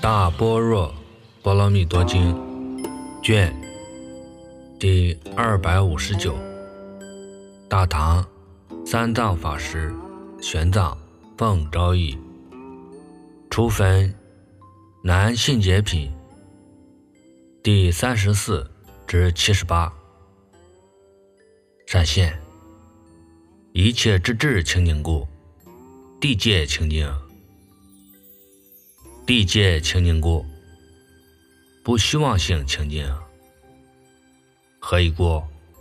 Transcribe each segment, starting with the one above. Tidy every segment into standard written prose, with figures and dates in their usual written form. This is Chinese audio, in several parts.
大般若波罗蜜多经卷第259，大唐三藏法师玄奘奉诏译，初分南信解品第34至78。善现一切之智清净故，地界清净；地界清净故，不虚妄性清净。何以故？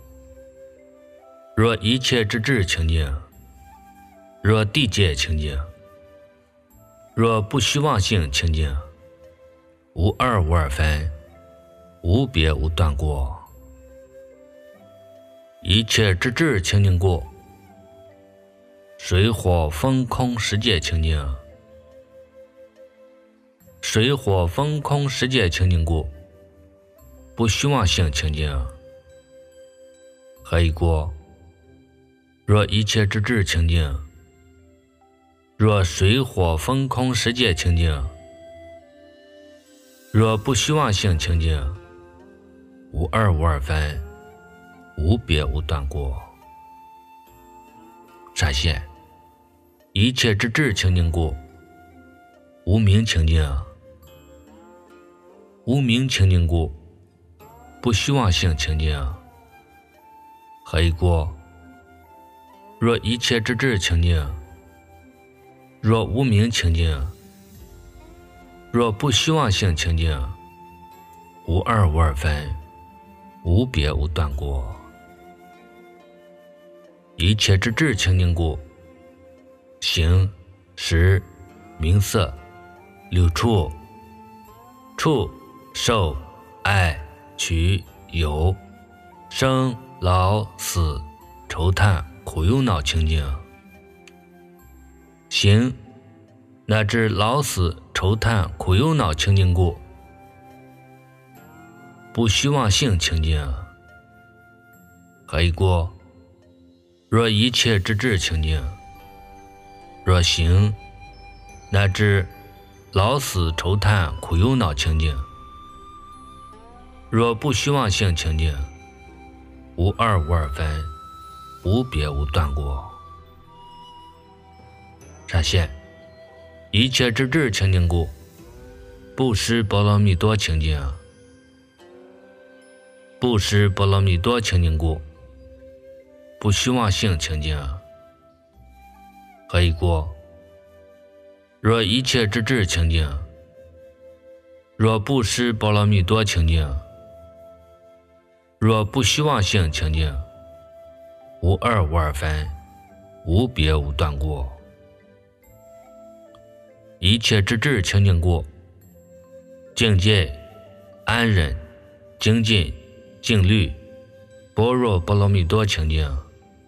若一切之智清净，若地界清净，若不虚妄性清净，无二无二分，无别无断过。一切之智清净故，水火风空十界清净；水火风空十界清净故，不虚妄性清净。何以故？若一切之智清净，若水火风空十界清净，若不虚妄性清净，无二无二分，无别无断过。善现一切之智清净故，无明清净；无明清净故，不虚妄性清净。何以故？若一切之智清净，若无明清净，若不虚妄性清净，无二无二分，无别无断过。一切之智清净故，形识名色六处，触受爱取有生老死愁叹苦忧恼清净。形乃至老死愁叹苦忧恼清净故，不虚妄性清净。何以故？若一切之智清净，若形乃至老死愁叹苦忧恼清净，若不虚妄性清净，无二无二分，无别无断过。善现一切之智清净故，布施波罗蜜多清净；布施波罗蜜多清净故，不虚妄性清净。何以故？若一切之智清净，若布施波罗蜜多清净，若不虚妄性清净，无二无二分，无别无断过。一切之智清净故，境界安忍精进静虑般若波罗蜜多清净；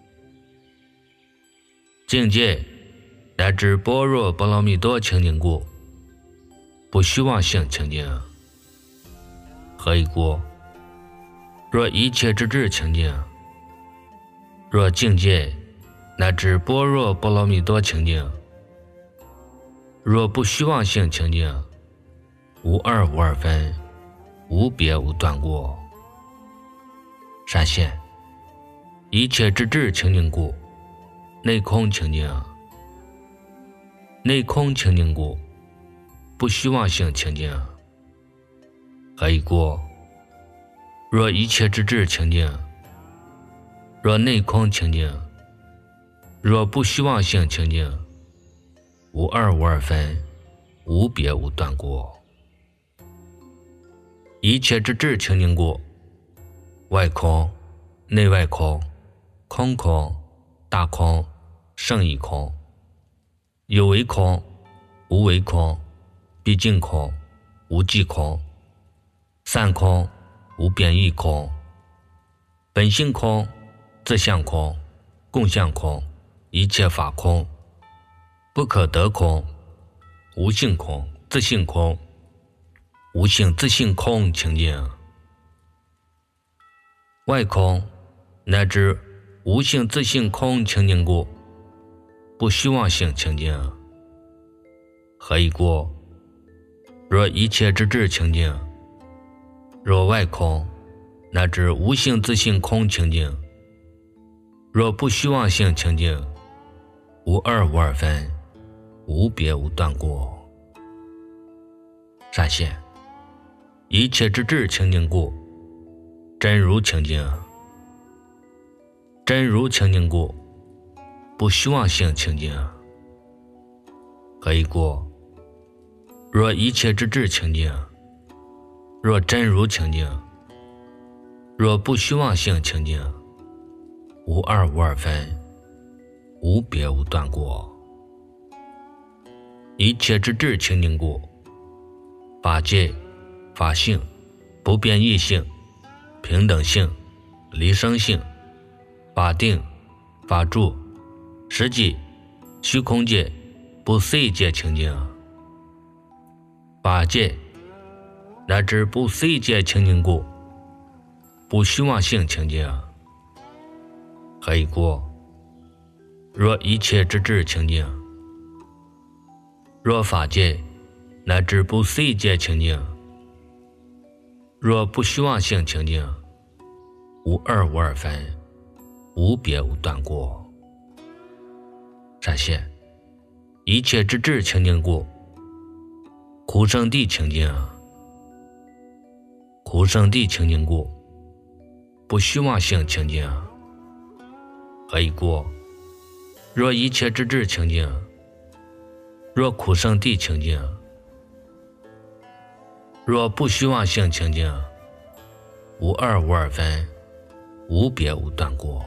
境界乃至般若波罗蜜多清净故，不虚妄性清净。何以故？若一切之智清净，若境界乃至般若波罗蜜多清净，若不虚妄性清净，无二无二分，无别无断过。善现一切之智清净故，内空清净；内空清净故，不虚妄性清净。何以故？若一切之智清净，若内空清净，若不虚妄性清净，无二无二分，无别无断过。一切之智清净故，外空内外空，空空大空胜义空，有为空无为空，毕竟空无际空，散空无变异空，本性空自相空共相空，一切法空不可得空，无性空自性空，无性自性空清净。外空乃至无性自性空清净故，不虚妄性清净。何以故？ 若一切之智清净，若外空，乃至无性自性空清净，若不虚妄性清净，无二无二分，无别无断过。闪现一切之智清净故，真如清净，真如清净故，不虚妄性清净。何以故？若一切之智清净，若真如清净，若不虚妄性清净，无二无二分，无别无断过。一切之智清净故，法界、法性、不变异性、平等性、离生性、法定、法住、实际、虚空界、不思议界清净。法界乃至不思议界清净故，不虚妄性清净。何以故？若一切之智清净，若法界乃至不思议界清净，若不虚妄性清净，无二无二分，无别无断过。闪现一切之智清净故，苦圣地清净，苦圣地清净故，不虚妄性清净。何以故？若一切之智清净，若苦圣地清净，若不虚妄性清净，无二无二分，无别无断过。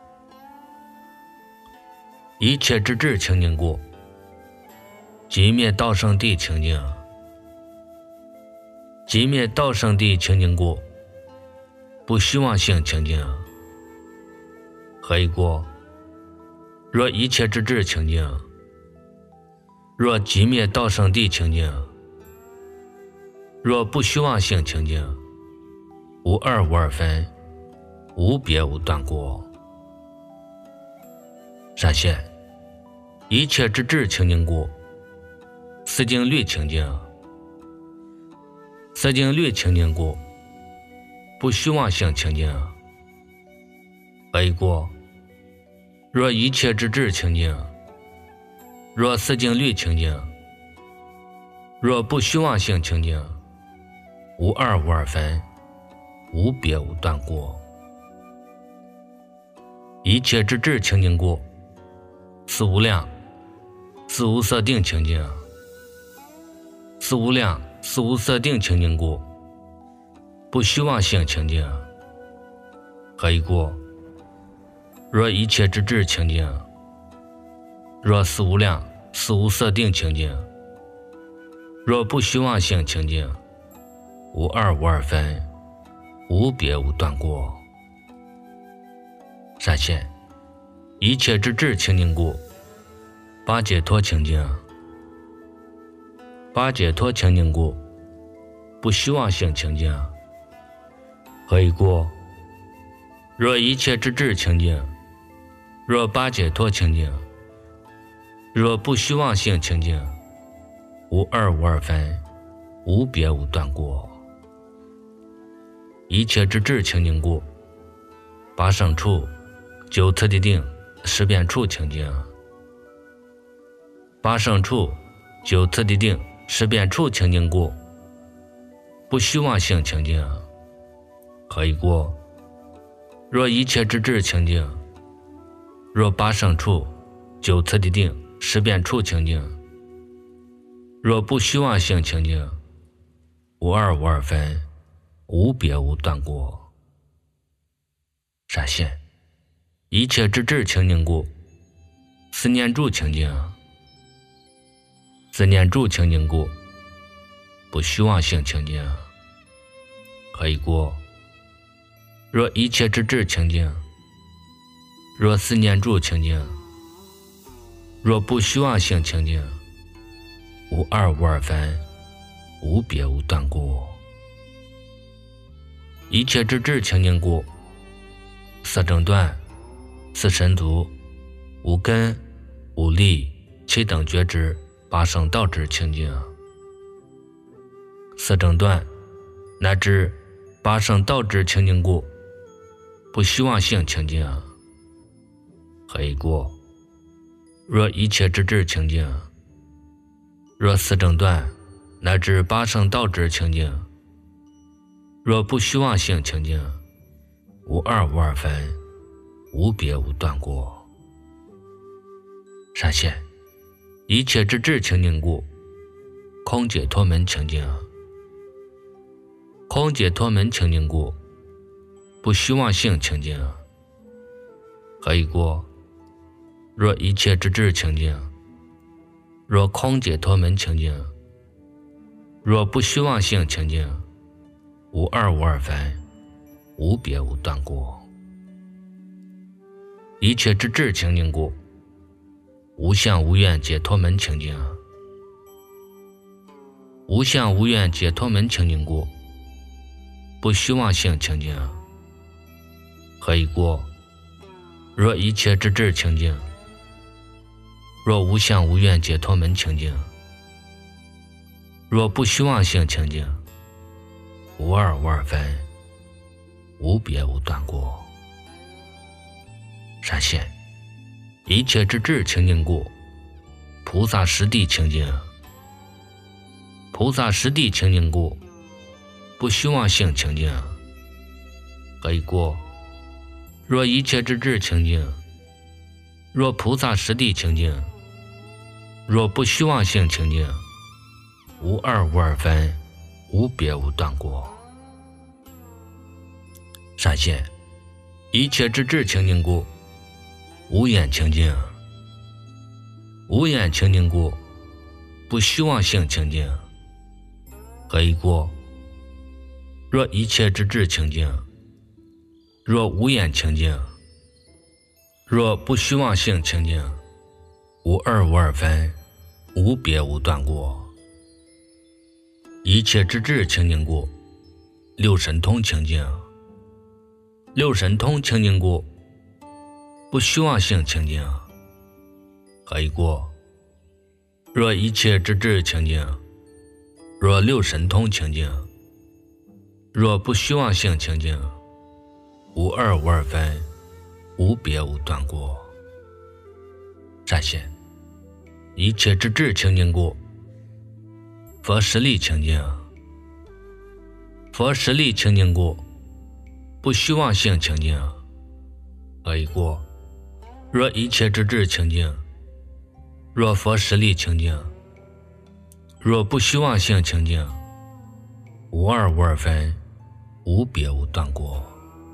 一切之智清净故，即灭道圣地清净，即灭道圣地清净故，不虚妄性清净。何以故？若一切之智清净，若即灭道圣地清净，若不虚妄性清净，无二无二分，无别无断过。闪现一切之智清净故，四境律清净，四境律清净故，不虚妄性清净。何以故？若一切之智清净，若四境律清净，若不虚妄性清净，无二无二分，无别无断过。一切之智清净故，四无量、四无色定清净，四无量、四无色定清净故，不虚妄性清净。何以故？若一切之智清净，若四无量、四无色定清净，若不虚妄性清净，无二无二分，无别无断过。闪现一切之智清净故，八解脱清净，八解脱清净故，不虚妄性清净。何以故？若一切之智清净，若八解脱清净，若不虚妄性清净，无二无二分，无别无断过。一切之智清净故，八胜处、九次第定、十遍处清净，八胜处、九次第定、十遍处清净故，不虚妄性清净。何以故？若一切之智清净，若八胜处、九次第定、十遍处清净，若不虚妄性清净，无二无二分，无别无断过。闪现一切之智清净故，思念住清净，思念住清净故，不虚妄性清净。何以故？若一切之智清净，若思念住清净，若不虚妄性清净，无二无二分，无别无断过。一切之智清净故，四正断、四神足、五根、五力、七等觉知、八圣道智清净。 四诊断乃至八生导致清净故，不希望性清净。黑过，若一切之智清净，若四诊断乃至八生导致清净，若不虚妄性清净，无二无二分，无别无断过。闪现一切之智清净故，空解脱门清净。空解脱门清净故，不虚妄性清净。黑过，若一切之智清净，若空解脱门清净，若不虚妄性清净，无二无二分，无别无断过。一切之智清净故，无相无愿解脱门清净。无相无愿解脱门清净故，不虚妄性清净。黑过，若一切之智清净，若无相无愿解脱门清净，若不虚妄性清净，无二无二分，无别无断过。闪现一切之智清净故，菩萨实地清净。菩萨实地清净故，不虚妄性清净。黑过，若一切之智清净，若菩萨实地清净，若不虚妄性清净，无二无二分，无别无断过。闪现一切之智清净故，无眼清净。无眼清净故，不虚妄性清净。黑过，若一切之智清净，若无眼清净，若不虚妄性清净，无二无二分，无别无断过。一切之智清净故，六神通清净。六神通清净故，不虚妄性清净。黑过，若一切之智清净，若六神通清净，若不虚妄性清净，无二无二分，无别无断过。闪现一切之智清净故，佛实力清净。佛实力清净故，不虚妄性清净。黑过，若一切之智清净，若佛实力清净，若不虚妄性清净，无二无二分，无别无断过。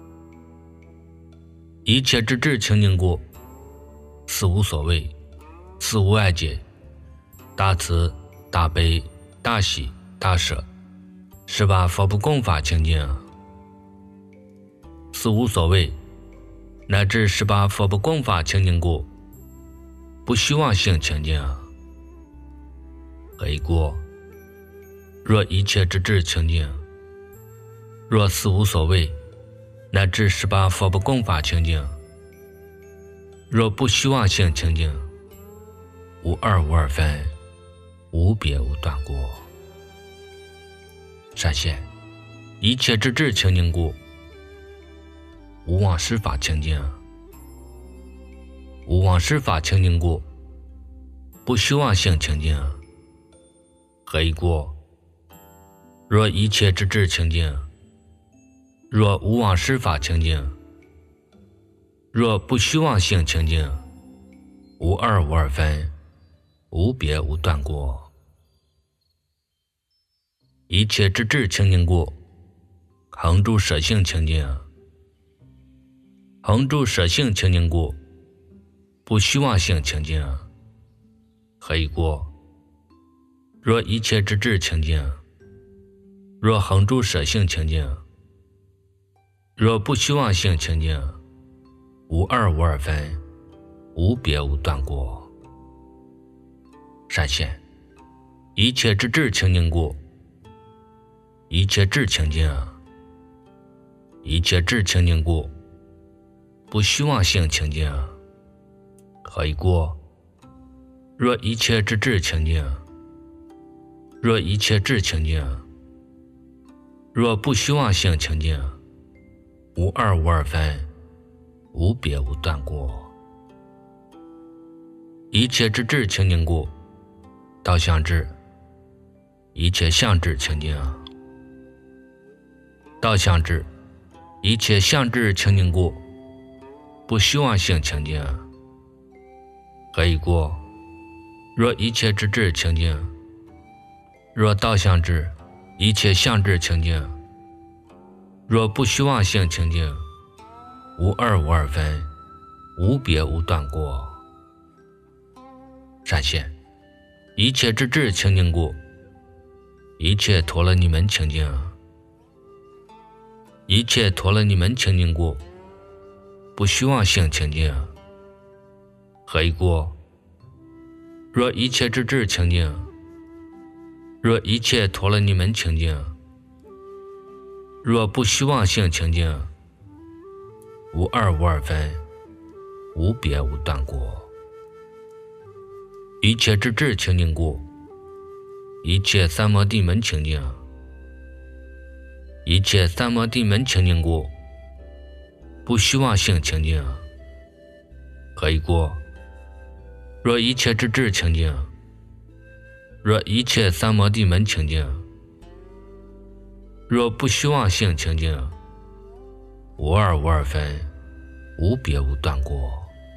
一切之智清净故，四无所谓，四无碍解，大慈大悲大喜大舍，是把佛不共法清净。四无所谓乃至十八佛不共法清净故，不虚妄性清净。黑过，若一切之智清净，若四无所谓乃至十八佛不共法清净，若不虚妄性清净，无二无二分，无别无断过。闪现一切之智清净故，无妄施法清净。无妄施法清净故，不虚妄性清净。黑过，若一切之智清净，若无妄施法清净，若不虚妄性清净，无二无二分，无别无断过。一切之智清净故，恒住舍性清净。恒住舍性清净故，不虚妄性清净。黑过，若一切之智清净，若恒住舍性清净，若不虚妄性清净，无二无二分，无别无断过。闪现一切之智清净故，一切智清净。一切智清净故，不虚妄性清净。黑过，若一切之智清净，若一切智清净， 若不虚妄性情境，无二无二分，无别无断过。一切之智情境故，道相智；一切相智情境，道相智；一切相智情境故，不虚妄性情境。何以故？若一切之智情境，若道相智，一切相智情境，若不虚妄性情境，无二无二分，无别无断过。闪现一切之智情境故，一切陀罗尼门情境；一切陀罗尼门情境故，不虚妄性情境。何以故？若一切之智情境，若一切陀罗尼门情境，若不虚妄性情境，无二无二分，无别无断过。一切之智情境故，一切三摩地门情境；一切三摩地门情境故，不虚妄性情境。何以故？若一切之智情境，若一切三摩地门情境，若不虚妄性情境，无二无二分，无别无断过。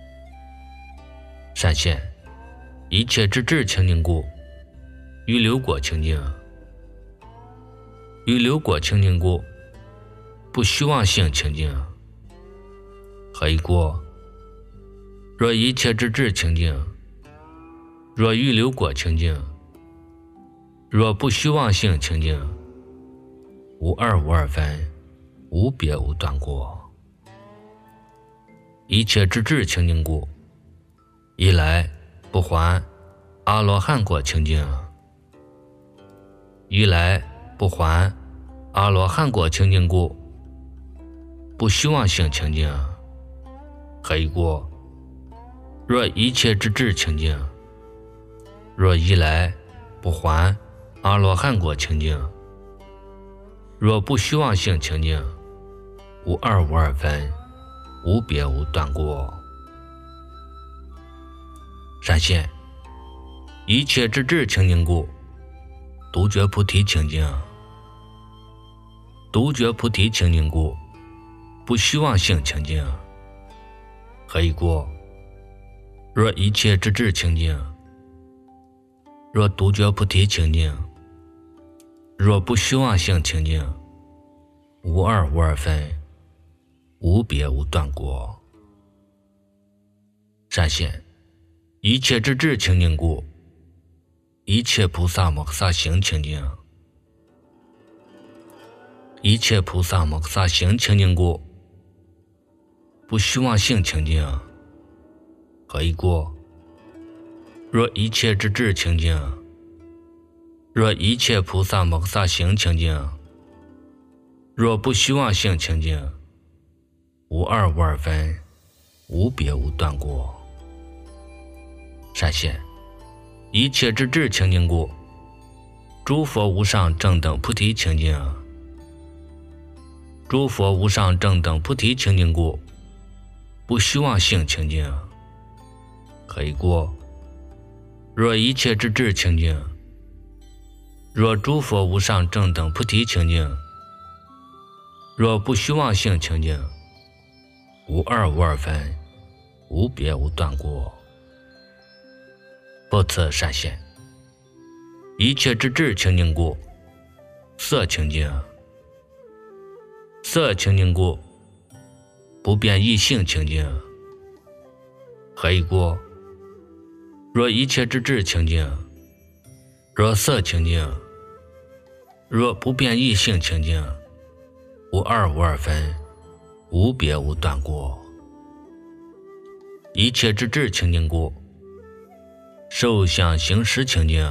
闪现一切之智情境故，于流果情境；于流果情境故，不虚妄性情境。何以故？若一切之智情境，若于流果情境，若不虚妄性情境，无二无二分，无别无断过。一切之智情境故，一来不还阿罗汉果情境；一来不还阿罗汉果情境故，不虚妄性情境。何以故？若一切之智情境，若一来不还阿罗汉果情境，若不虚妄性情境，无二无二分，无别无断过。闪现一切之智情境故，独觉菩提情境；独觉菩提情境故，不虚妄性情境。何以故？若一切之智情境，若独觉菩提情境，若不虚妄性情境，无二无二分，无别无断过。闪现一切之智情境故，一切菩萨摩诃萨行情境；一切菩萨摩诃萨行情境故，不虚妄性情境。何以故？若一切之智情境，若一切菩萨摩诃萨行情境，若不虚妄性情境，无二无二分，无别无断过。闪现一切之智情境故，诸佛无上正等菩提情境；诸佛无上正等菩提情境故，不虚妄性情境。何以故？若一切之智情境，若诸佛无上正等菩提情境，若不虚妄性情境，无二无二分，无别无断过。不此闪现一切之智情境故，色情境；色情境故，不变异性情境。何以故？若一切之智情境，若色情境，若不变异性情境，无二无二分，无别无断过。一切之智情境故，受想行识情境；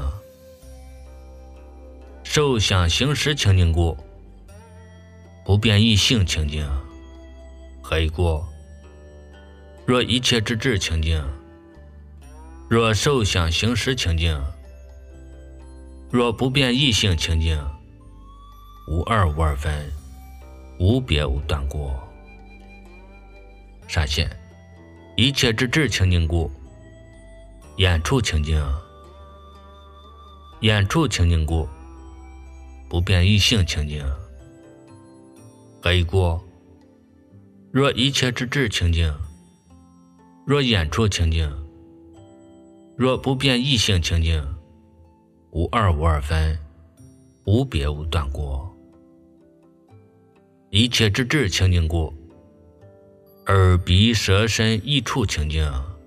受想行识情境故，不变异性情境。何以故？若一切之智情境，若受想行识情境，若不变异性情境， 无二无二分，无别无断过。闪现一切之至清净故，眼处清净，眼处清净故，不变异性清净。何以故？若一切之至清净，若眼处清净，若不变异性清净，无二无二分，无别无断过。一切之至清净故，耳鼻舌身意处清净，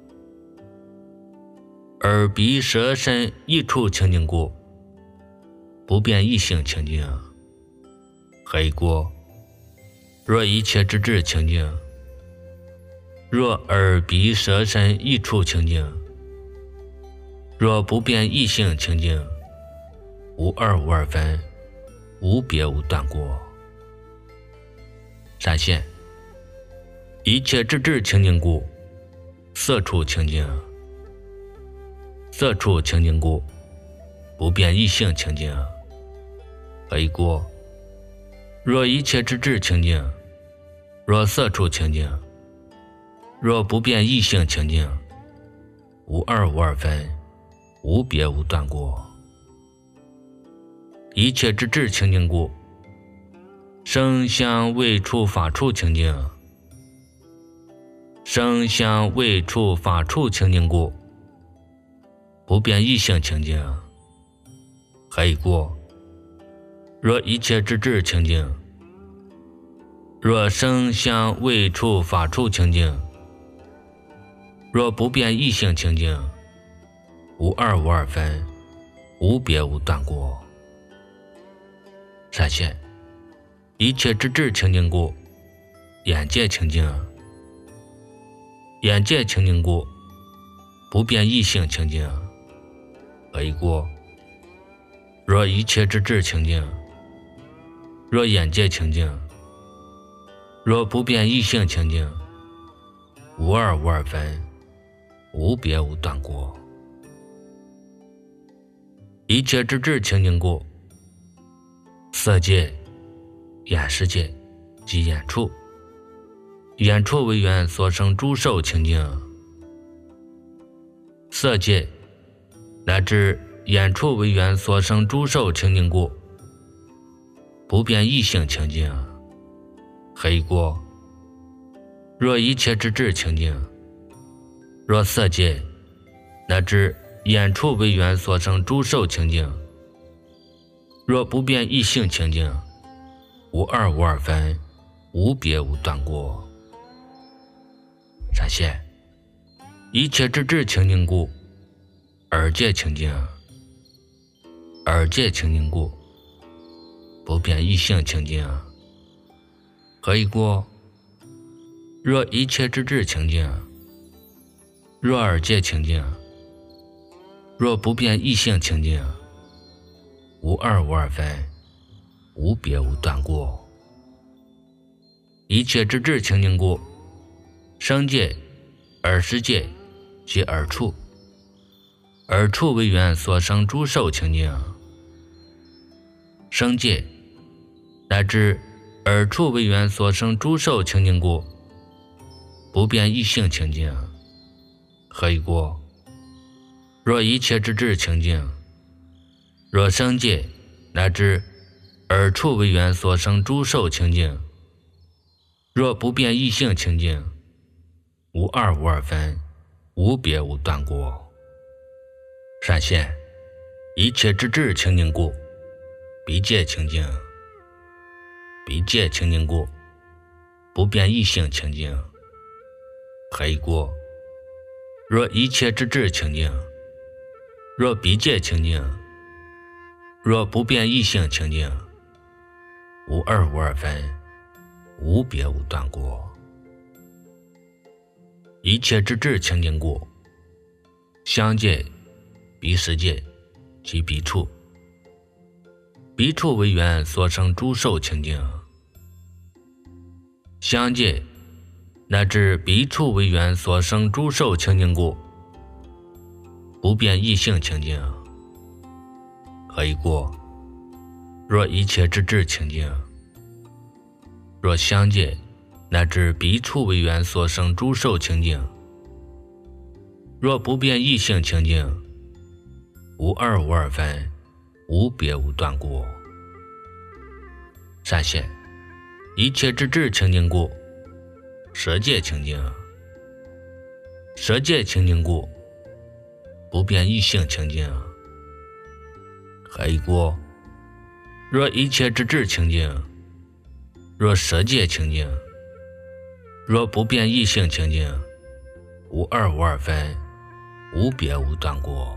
耳鼻舌身意处清净故，不变异性清净。何以故？若一切之至清净，若耳鼻舌身意处清净，若不变异性清净，无二无二分，无别无断过。闪现一切之至清净故，色处清净，色处清净故，不变异性清净。何以故？若一切之至清净，若色处清净，若不变异性清净，无二无二分，无别无断过。一切之至清净故，声香味触法处清净，声香味触法处清净故，不变异性清净。何以故？若一切之至清净，若声香味触法处清净，若不变异性清净，无二无二分，无别无断过。闪现一切之至清净故，眼界清净，眼界清净故，不变异性清净。何以故？若一切之至清净，若眼界清净，若不变异性清净，无二无二分，无别无断过。一切之至清净故，色界、眼识界及眼处，眼处为缘所生诸受清净，色界乃至眼处为缘所生诸受清净故，不变异性清净。何以故？若一切之至清净，若色界乃至眼处为缘所生诸受清净，若不变异性清净，无二无二分，无别无断过。闪现一切之至清净故，耳界清净，耳界清净故，不变异性清净。何以故？若一切之至清净，若耳界清净，若不变异性清净，无二无二分，无别无断过。一切之至清净故，声界、耳识界及耳处，耳处为缘所生诸受清净，声界乃至耳处为缘所生诸受清净故，不变异性清净。何以故？若一切之至清净，若声界乃至耳处为缘所生诸受清净，若不变异性清净，无二无二分，无别无断过。闪现一切之至清净故，鼻界清净，鼻界清净故，不变异性清净。何以故？若一切之至清净，若鼻界清净，若不变异性清净，无二无二分，无别无断过。一切之至清净故，香界、鼻识界及鼻处，鼻处为缘所生诸受清净，香界乃至鼻处为缘所生诸受清净故，不变异性清净。何以故？ 若一切之智清净，若相界乃至彼处为缘所生诸受清净，若不变异性清净，无二无二分，无别无断故。善现一切之智清净故，舍界清净，舍界清净故，不变异性清净。何故？若一切之智清净，若舍界清净，若不变异性清净，无二无二分，无别无断故。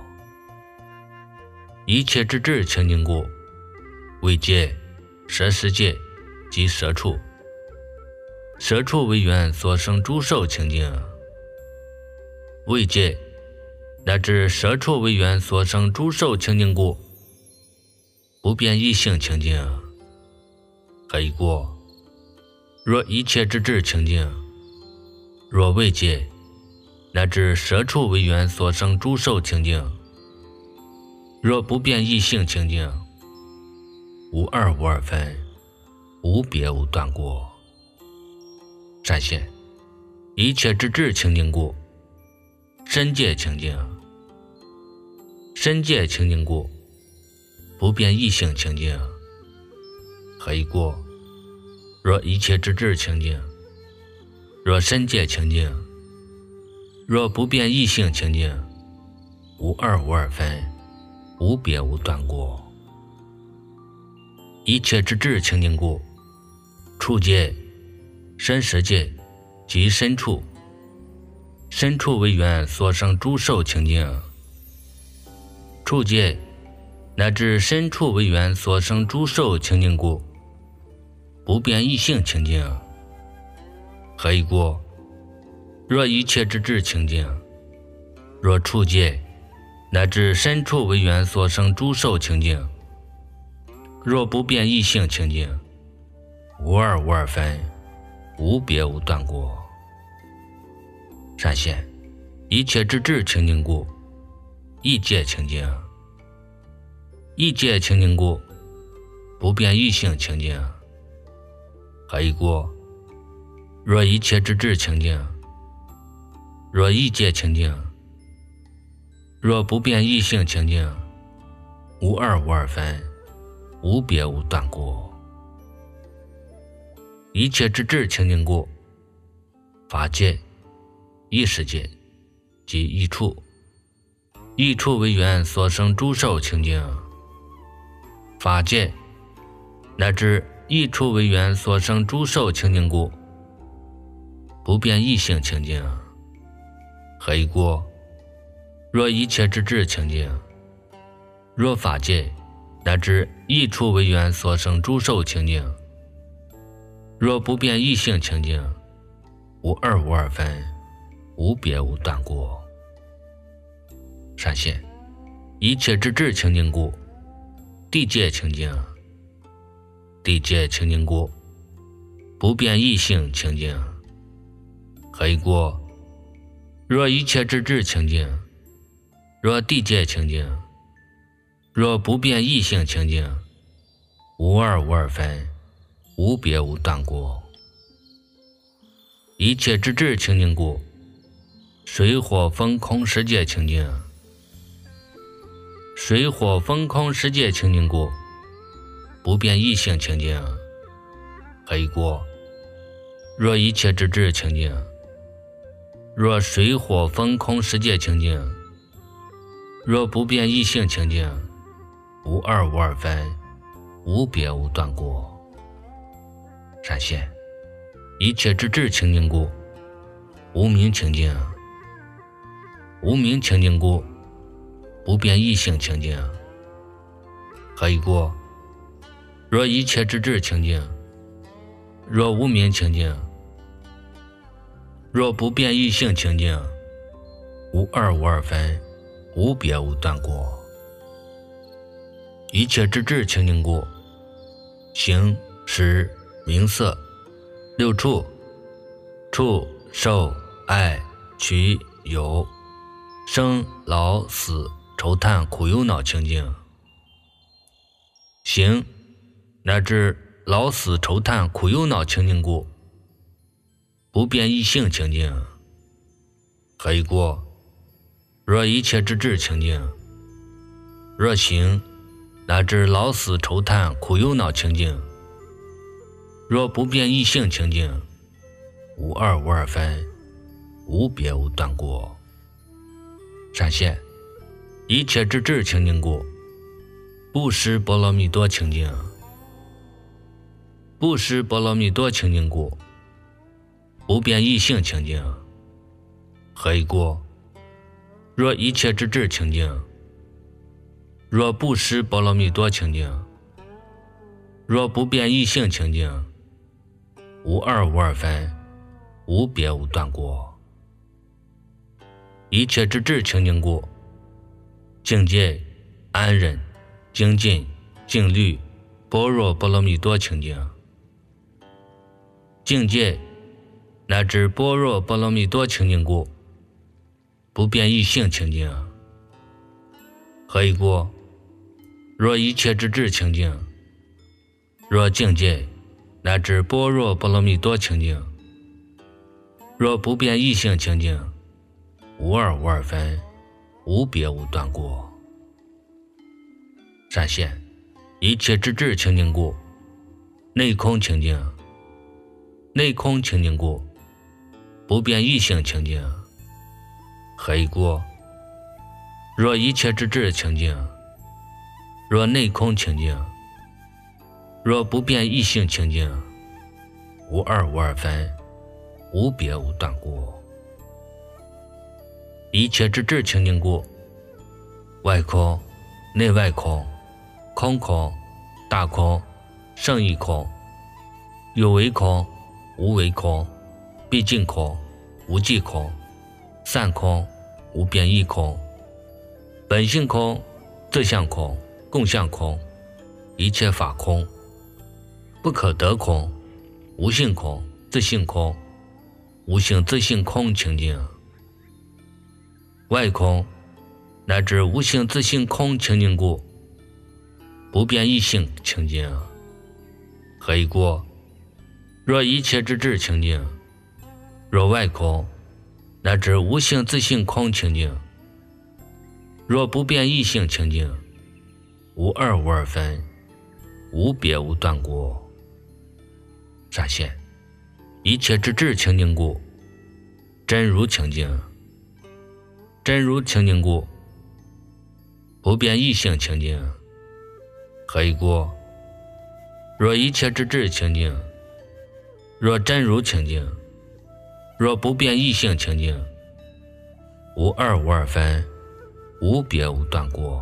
一切之智清净故，为界、舍世界及舍处，舍处为缘所生诸受清净，为界乃至舍处为缘所生诸受清净故，不变异性清净。何以故？若一切之智清净，若为界乃至舍处为缘所生诸受清净，若不变异性清净，无二无二分，无别无断故。善现一切之智清净故，身界清净，身界清净故，不变异性清净。何以故？若一切之智清净，若身界清净，若不变异性清净，无二无二分，无别无断故。一切之智清净故，处界、身识界及身处，身处为缘所生诸受清净，处界乃至身处为缘所生诸受清净故，不变异性清净。何以故？若一切之智清净，若处界乃至身处为缘所生诸受清净，若不变异性清净，无二无二分，无别无断故。善现一切之智清净故，异界清净，异界清净故，不变异性清净。何以故？若一切之智清净，若异界清净，若不变异性清净，无二无二分，无别无断故。一切之智清净故，法界、意识界及异处，异处为缘所生诸受清净，法界乃至异处为缘所生诸受清净故，不变异性清净。何以故？若一切之智清净，若法界乃至异处为缘所生诸受清净，若不变异性清净，无二无二分，无别无断故。善现一切之智清净故，地界清净，地界清净故，不变异性清净。何以故？若一切之智清净，若地界清净，若不变异性清净，无二无二分，无别无断故。一切之智清净故，水火风空世界清净，水火风空世界清净故，不变异性清净。何以故？若一切之智清净，若水火风空世界清净，若不变异性清净，无二无二分，无别无断故。善现一切之智清净故，无明清净，无明清净故，不变异性清净。何以故？若一切之智清净，若无明清净，若不变异性清净，无二无二分，无别无断故。一切之智清净故，形、识、名色、六处、触、受、爱、取、有、生、老、死、愁叹苦忧恼清净。形乃至老死愁叹苦忧恼清净故，不变异性清净。何以故？若一切之智清净，若行乃至老死愁叹苦忧恼清净，若不变异性清净，无二无二分，无别无断故。闪现一切之智清净故，不识波罗蜜多清净。不识波罗蜜多清净故，不变异性清净。何以故？若一切之智清净，若不识波罗蜜多清净，若不变异性清净，无二无二分，无别无断故。一切之智清净故，境界、安忍、精进、静虑、般若波罗蜜多清净。境界乃至般若波罗蜜多清净故，不变异性清净。何以故？若一切之智清净，若境界乃至般若波罗蜜多清净，若不变异性清净，无二无二分，无别无断故。闪现一切之智清净故，内空清净。内空清净故，不变异性清净。何以故？若一切之智清净，若内空清净，若不变异性清净，无二无二分，无别无断故。一切之智清净故，外空、内外空、空空、大空、胜义空、有为空、无为空、毕竟空、无际空、散空、无变异空、本性空、自相空、共相空、一切法空、不可得空、无性空、自性空、无性自性空清净。外空乃至无性自性空清净故，不变异性清净。何以故？若一切之智清净，若外空乃至无性自性空清净，若不变异性清净，无二无二分，无别无断故。闪现一切之智清净故，真如清净。真如清净故，不变异性清净。何以故？若一切之智清净，若真如清净，若不变异性清净，无二无二分，无别无断故。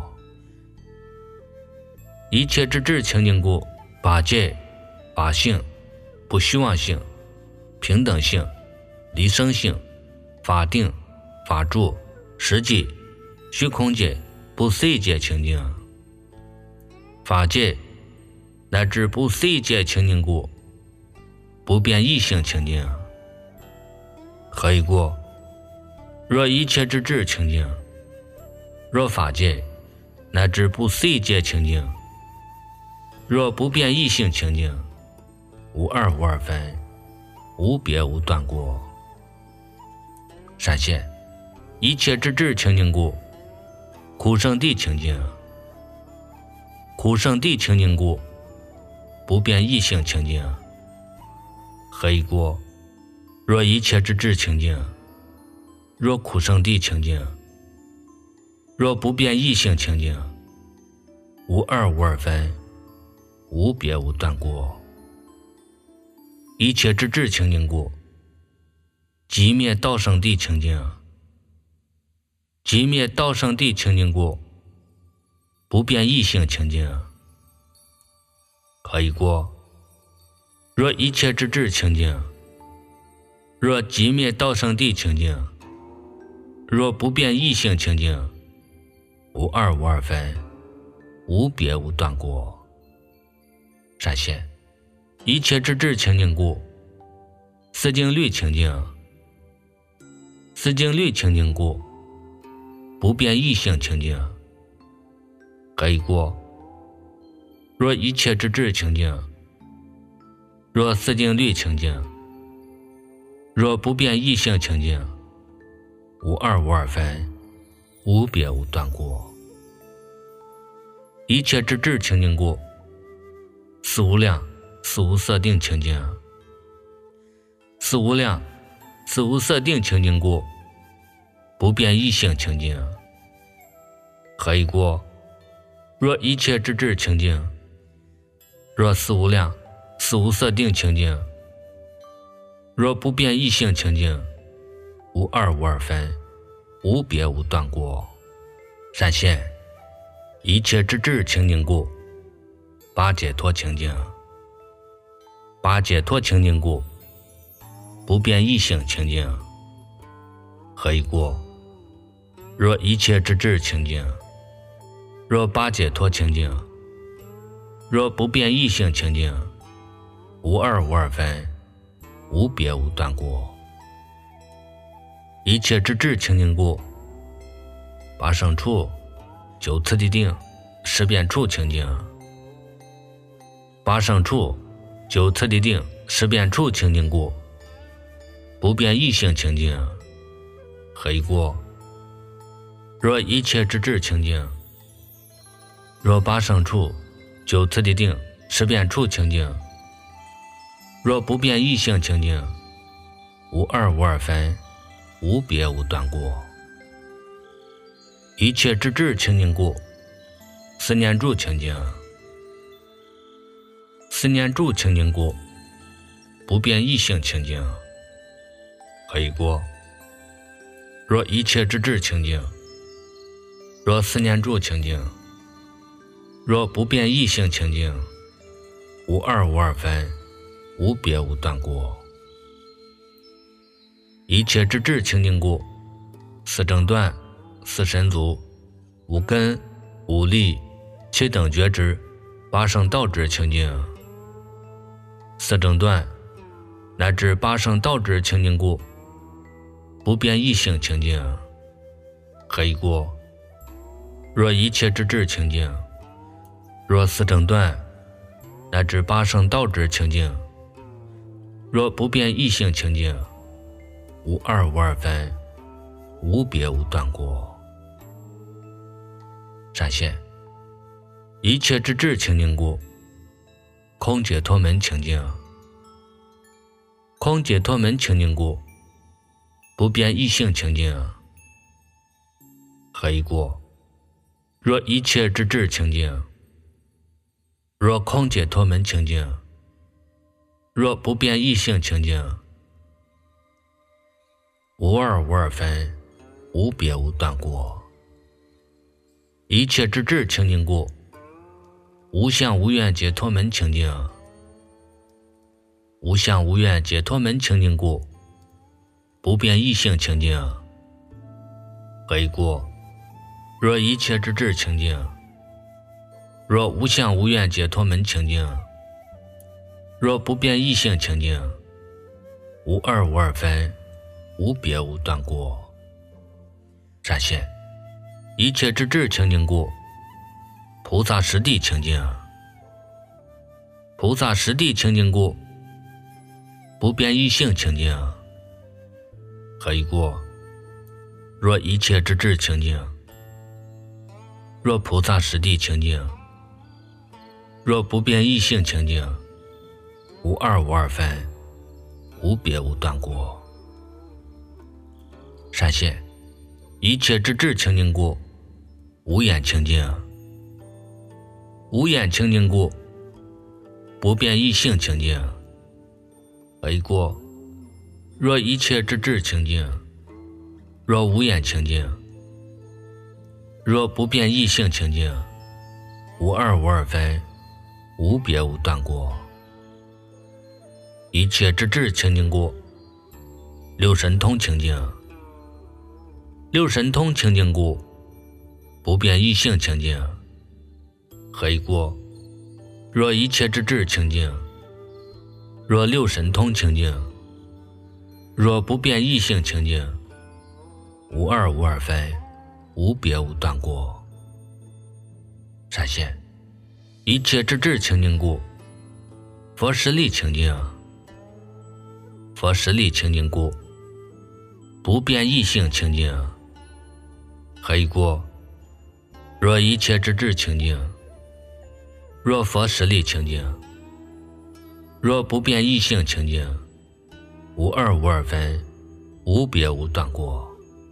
一切之智清净故，法界、法性、不虚妄性、平等性、离生性、法定、法住、实际、虚空界、不思议界清净。法界乃至不思议界清净故，不变异性清净。何以故？若一切之智清净，若法界乃至不思议界清净，若不变异性清净，无二无二分，无别无断故。闪现一切之智清净故，苦圣地清净。苦圣地清净故，不变异性清净。何以故？若一切之智清净，若苦圣地清净，若不变异性清净，无二无二分，无别无断故。一切之智清净故，即灭道圣地清净。即灭道圣地清净故，不变异性清净。何以故？若一切之智清净，若即灭道圣地清净，若不变异性清净，无二无二分，无别无断故。闪现一切之智清净故，思经律清净。思经律清净故，不变异性清净。何以故？ 若一切之智清净，若四定律清净，若不变异性清净，无二无二分，无别无断过。一切之智清净故，四无量四无色定清净。四无量四无色定清净故，不变异性清净。何以故？若一切之智清净，若四无量四无色定清净，若不变异性清净，无二无二分，无别无断过。闪现一切之智清净故，八解脱清净。八解脱清净故，不变异性清净。何以故？若一切之智清净，若八解脱清净，若不变异性清净，无二无二分，无别无断过。一切之智清净故，八胜处九次第定十变处清净。八胜处九次第定十变处清净故，不变异性清净。何以故？若一切之智清净，若八胜处九次第定十变处清净，若不变异性清净，无二无二分，无别无断过。一切之智清净故，四念住清净。四念住清净故，不变异性清净。何以故？若一切之智清净，若四念住清净，若不变异性清净，无二无二分，无别无断过。一切之智清净故，四正断四神足五根五力七等觉知八圣道智清净。四正断乃至八圣道智清净故，不变异性清净。何以故？若一切之智清净，若四正断乃至八圣道智清净，若不变异性清净，无二无二分，无别无断过。闪现一切之智清净故，空解脱门清净。空解脱门清净故，不变异性清净。何以故？若一切之智清净，若空解脱门清净，若不变异性清净，无二无二分，无别无断过。一切之智清净故，无相无愿解脱门清净。无相无愿解脱门清净故，不变异性清净。何以故？若一切之智清净，若无相无愿解脱门清净，若不变异性清净，无二无二分，无别无断过。闪现一切之智清净故，菩萨实地清净。菩萨实地清净故，不变异性清净。何以故？若一切之智清净，若菩萨实地清净，若不变异性清净，无二无二分，无别无断过。闪现一切之智清净故，无眼清净。无眼清净故，不变异性清净。何以故？若一切之智清净，若无眼清净，若不变异性清净，无二无二分，无别无断过。一切之智清净故，六神通清净。六神通清净故，不变异性清净。何以故？若一切之智清净，若六神通清净，若不变异性清净，无二无二分，无别无断过。闪现一切之智清净故，佛实力清净，佛实力清净故，不变异性清净。何以故？若一切之智清净，若佛实力清净，若不变异性清净，无二无二分，无别无断过。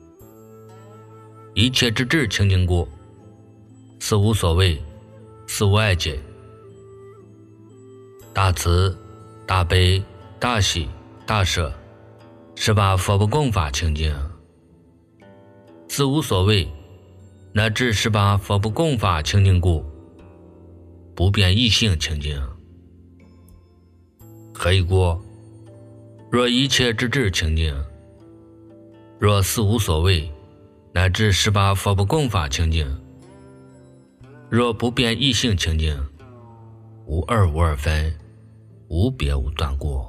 一切之智清净故，是无所谓，是无碍解。大慈、大悲、大喜、大舍，是把佛不共法清净。是无所谓，乃至是把佛不共法清净故，不变异性清净。何以故？若一切之智清净，若是无所谓，乃至是把佛不共法清净，若不变异性清净，无二无二分，无别无断过。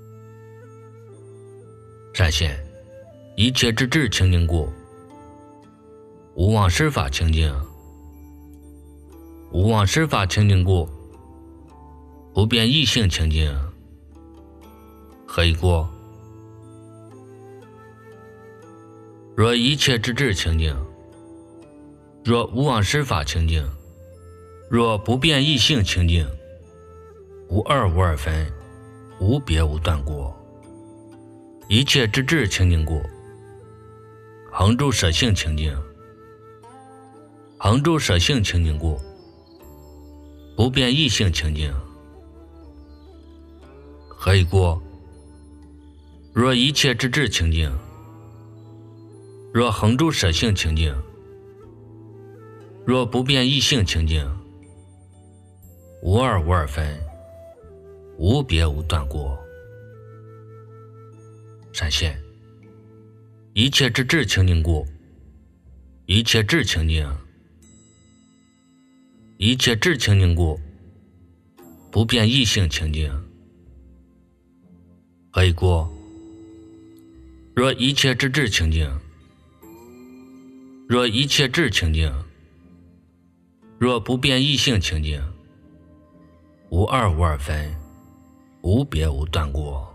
善现一切之智清净故，无妄施法清净。无妄施法清净故，不变异性清净。何以故？若一切之智清净，若无妄施法清净，若不变异性清净，无二无二分，无别无断过。一切之智清净故，恒住舍性清净。恒住舍性清净故，不变异性清净。何以故？若一切之智清净，若恒住舍性清净，若不变异性清净，无二无二分，无别无断过。善现一切之智清净故，一切智清净。一切智清净故，不变异性清净。何以故？若一切之智清净，若一切智清净，若不变异性清净，无二无二分，无别无断过。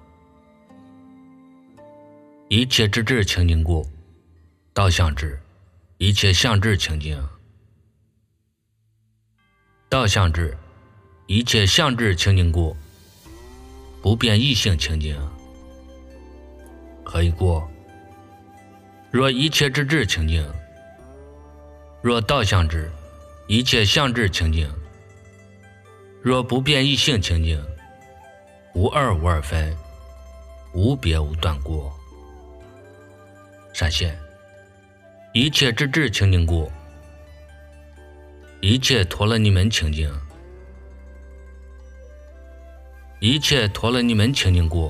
一切之智清净故，道相智，一切相智清净。道相智，一切相智清净故，不变异性清净。何以故？若一切之智清净，若道相智，一切相智清净，若不变异性清净，无二无二分，无别无断过。善现一切之智清净故，一切陀罗尼门清净。一切陀罗尼门清净故，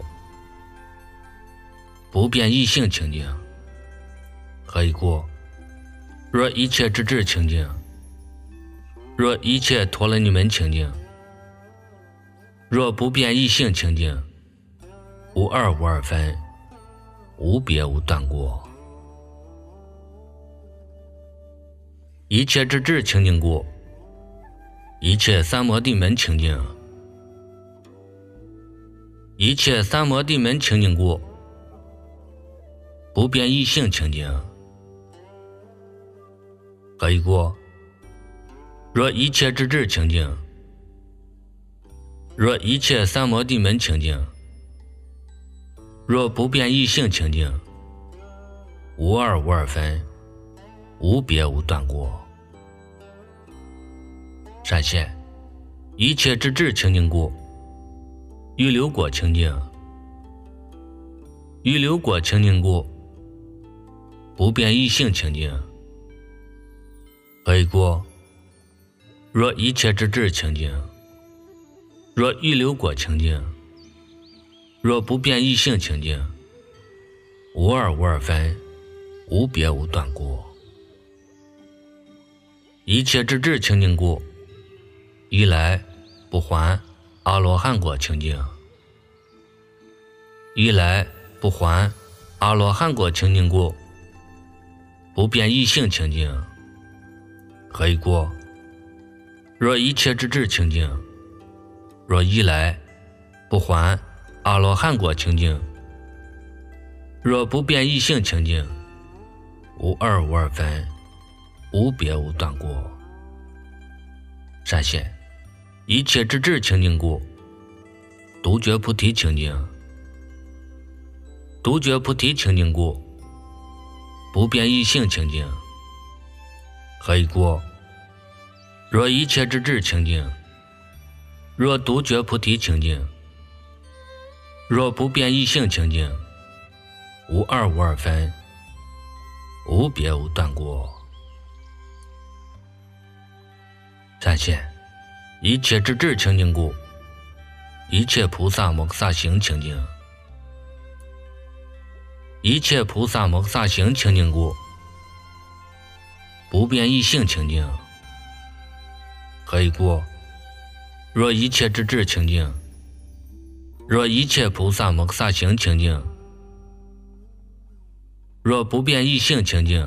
不变异性清净。何以故？若一切之智清净，若一切陀罗尼门清净，若不变异性清净，无二无二分，无别无断过。一切之智清净故，一切三摩地门清净。一切三摩地门清净故，不变异性清净。何以故？若一切之智清净，若一切三摩地门清净，若不变异性清净，无二无二分，无别无断过。善现一切之智清净故，预流果清净。预流果清净故，不变异性清净。何以故？若一切之智清净，若预流果清净，若不变异性清净，无二无二分，无别无断过。一切之智清净故，一来不还阿罗汉果清净。一来不还阿罗汉果清净故，不变异性清净。何以故？ 若一切之智清净，若一来不还阿罗汉果清净，若不变异性清净，无二无二分，无别无断过。善现一切之智清净故，独觉菩提清净。独觉菩提清净故，不变异性清净。何以故？若一切之智清净，若独觉菩提清净，若不变异性清净，无二无二分，无别无断过。善现一切之智清净故，一切菩萨摩诃萨行清净。一切菩萨摩诃萨行清净故，不变异性清净。何以故？若一切之智清净，若一切菩萨摩诃萨行清净，若不变异性清净，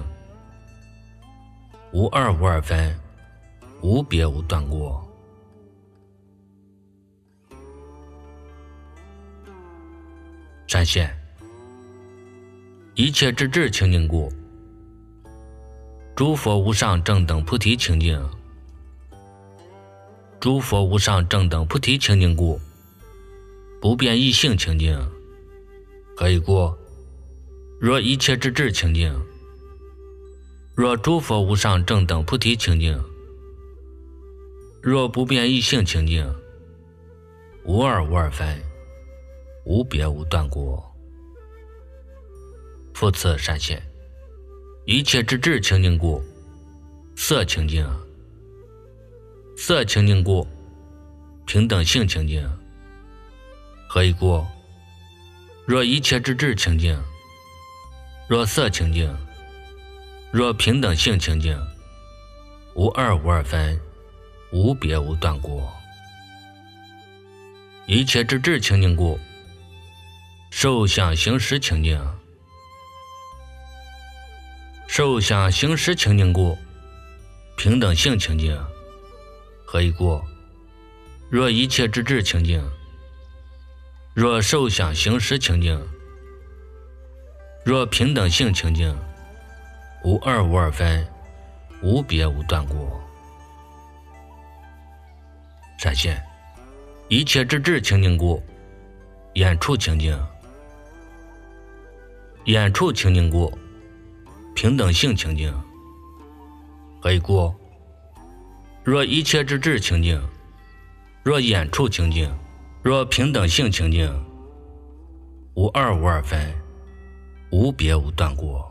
无二无二分，无别无断过。善现一切之智清净故，诸佛无上正等菩提清净。诸佛无上正等菩提清净故，不变异性清净。何以故？若一切之智清净，若诸佛无上正等菩提清净，若不变异性清净，无二无二分，无别无断过。复次善现一切之智清净故，色清净。色清净故，平等性清净。何以故？若一切之智清净，若色清净，若平等性清净，无二无二分，无别无断过。一切之智清净故，受想行识清净。受想行识清净故，平等性清净。何以故？若一切之智清净，若受想行识清净，若平等性清净，无二无二分，无别无断过。善现一切之智清净故，眼处清净。眼处清净故，平等性清净。何以故？若一切之智清净，若眼处清净，若平等性清净，无二无二分，无别无断过。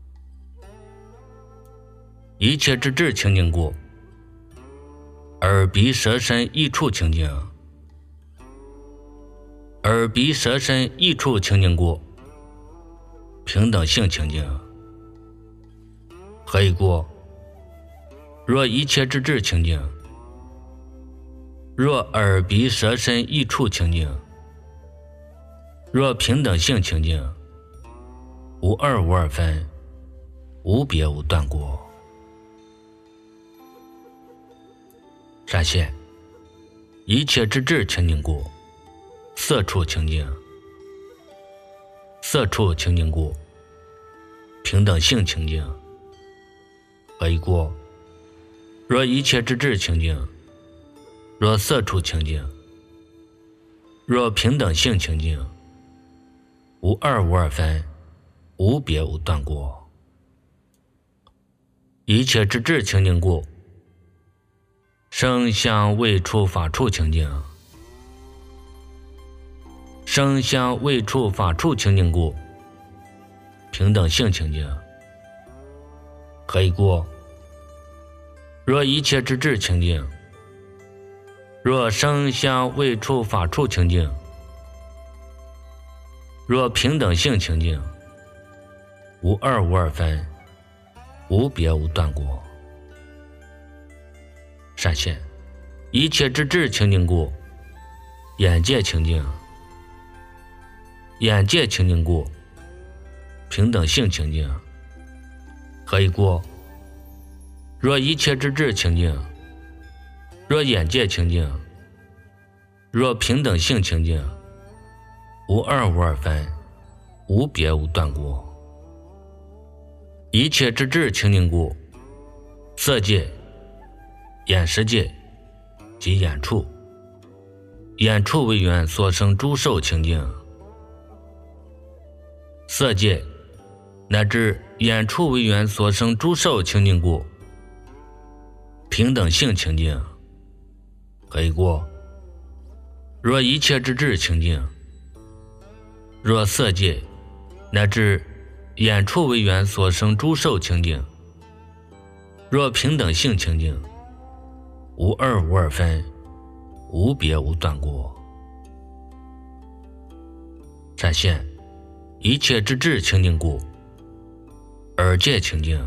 一切之智清净故，耳鼻舌身意处清净。耳鼻舌身意处清净故，平等性清净。何以故？若一切之智清净，若耳鼻舌身意处清净，若平等性清净，无二无二分，无别无断过。善现一切之智清净故，色处清净。色处清净故，平等性清净。何以故？若一切之智清净，若色处清净，若平等性清净，无二无二分，无别无断过。一切之智清净故，声香味触法处清净。声香味触法处清净故，平等性清净。何以故？若一切之智清净，若声香味触法处清净，若平等性清净，无二无二分，无别无断过。善现一切之智清净故，眼界清净。眼界清净故，平等性清净。何以故？若一切之智清净， 若眼界清净，若平等性清净，无二无二分，无别无断过。一切之智清净故，色界、眼识界及眼处，眼处为缘所生诸受清净，色界乃至眼处为缘所生诸受清净故，平等性清净。何以故？若一切之智清净，若色界乃至眼处为缘所生诸受清净，若平等性清净，无二无二分，无别无断过。闪现一切之智清净故，耳界清净，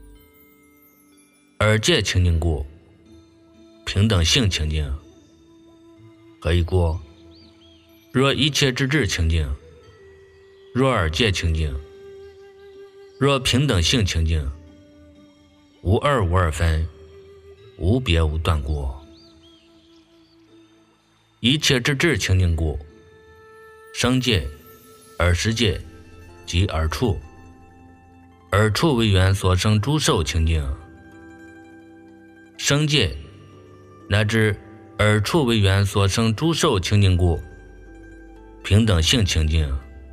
耳界清净故，平等性清净。何以故？若一切之智清净，若耳界清净，若平等性清净，无二无二分，无别无断过。一切之智清净故，声界、耳识界及耳处，耳处为缘所生诸受清净，声界乃至耳处为缘所生诸受清净故，平等性清净。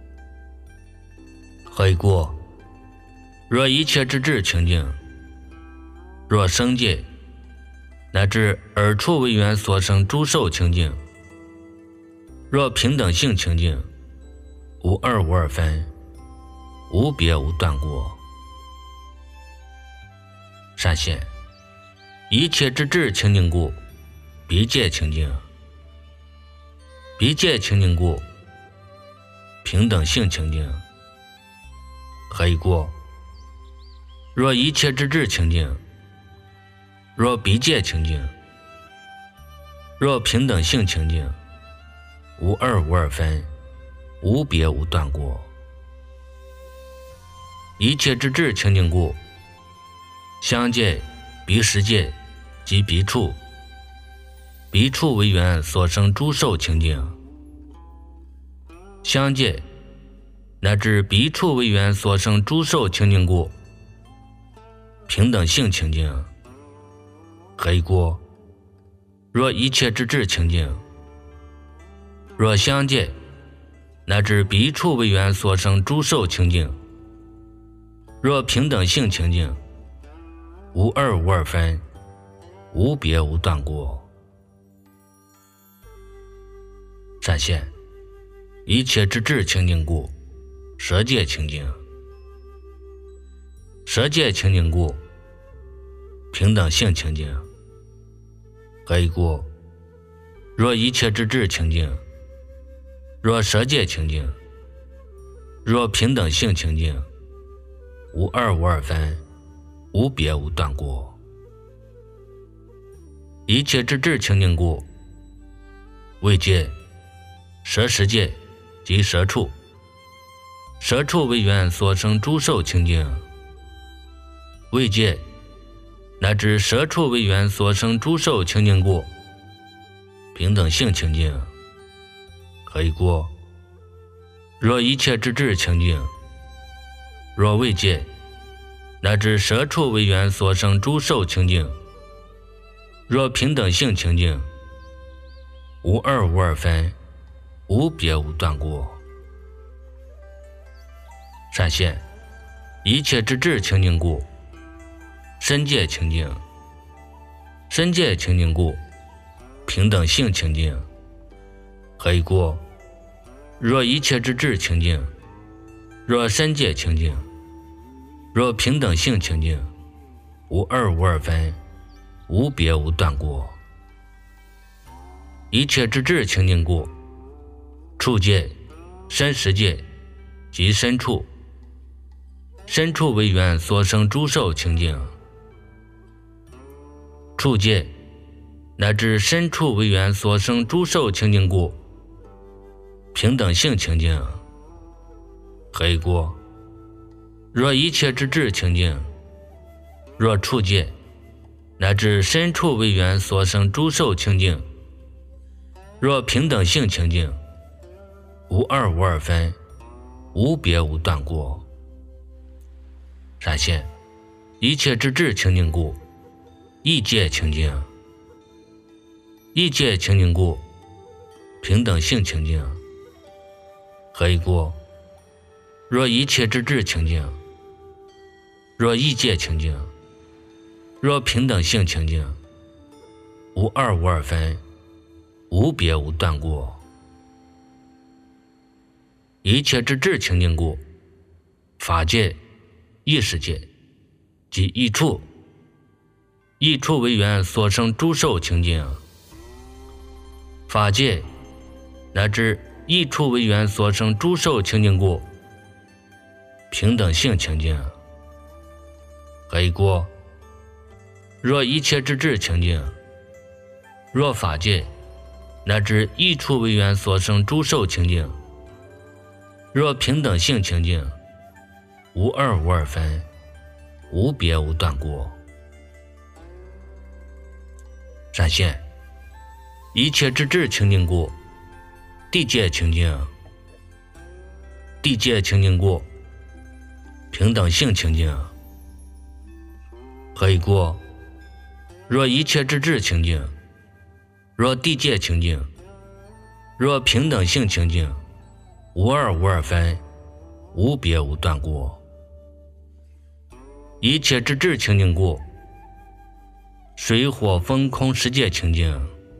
何以故？若一切之智清净，若声界乃至耳处为缘所生诸受清净，若平等性清净，无二无二分，无别无断过。闪现一切之智清净故，鼻界清净，鼻界清净故，平等性清净。何以故？若一切之智清净，若鼻界清净，若平等性清净，无二无二分，无别无断过。一切之智清净故，香界、鼻识界及鼻处，鼻处为缘所生诸受清净，香界乃至鼻处为缘所生诸受清净故，平等性清净。何以故？若一切之智清净，若香界乃至鼻处为缘所生诸受清净，若平等性清净，无二无二分，无别无断过。闪现一切之智清净故，舌界清净，舌界清净故，平等性清净。何以故？若一切之智清净，若舌界清净，若平等性清净，无二无二分，无别无断过。一切之智清净故，味界、舌识界及舌处，舌处为缘所生诸受清净，味界乃至舌处为缘所生诸受清净故，平等性清净。何以故？若一切之智清净，若味界乃至舌处为缘所生诸受清净，若平等性清净，无二无二分，无别无断过。闪现一切之智清净故，身界清净，身界清净故，平等性清净。何以故？若一切之智清净，若身界清净，若平等性清净，无二无二分，无别无断过。一切之智清净故，触界、身识界及身处，身处为缘所生诸受清净，触界乃至身处为缘所生诸受清净故，平等性清净。何以故？若一切之智清净，若触界乃至身处为缘所生诸受情境，若平等性情境，无二无二分，无别无断过。闪现一切之智情境故，异界情境；异界情境故，平等性情境。何以故？若一切之智情境，若异界情境，若平等性情境，无二无二分，无别无断过。一切之智情境故，法界、意识界即异处，异处为缘所生诸受情境，法界乃至异处为缘所生诸受情境故，平等性情境。何以故？若一切之智情境，若法界乃至异处为缘所生诸受情境，若平等性情境，无二无二分，无别无断过。闪现一切之智情境故，地界情境；地界情境故，平等性情境。何以故？若一切之智情境，若地界情境，若平等性情境，无二无二分，无别无断过。一切之智情境故，水火风空十界情境；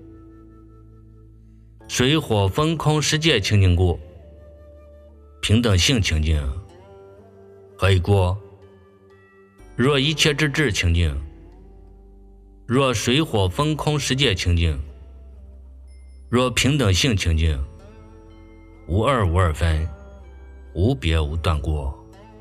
水火风空十界情境故，平等性情境。何以故？若一切之智情境，若水火风空十界情境，若平等性情境，无二无二分，无别无断过。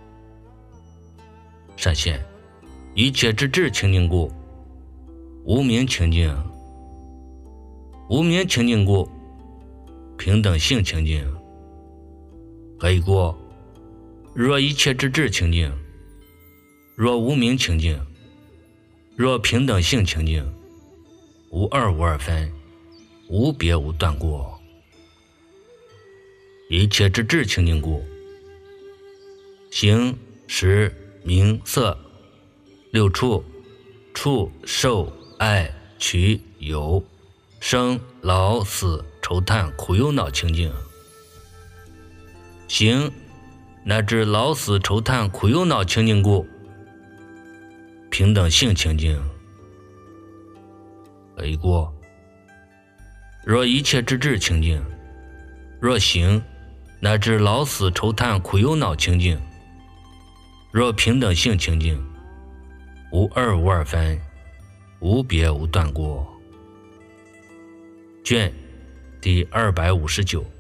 闪现一切之智情境故，无明情境；无明情境故，平等性情境。何以故？若一切之智情境，若无明情境，若平等性情境，无二无二分，无别无断过。一切之智情境故，形、识、名、色、六处、触、受、爱、取、有、生、老、死、愁叹、苦忧恼情境。形乃至老死愁叹苦忧恼情境故，平等性情境。何以故？若一切之智情境，若形乃至老死愁叹苦忧恼情境，若平等性情境，无二无二分，无别无断过。卷第259。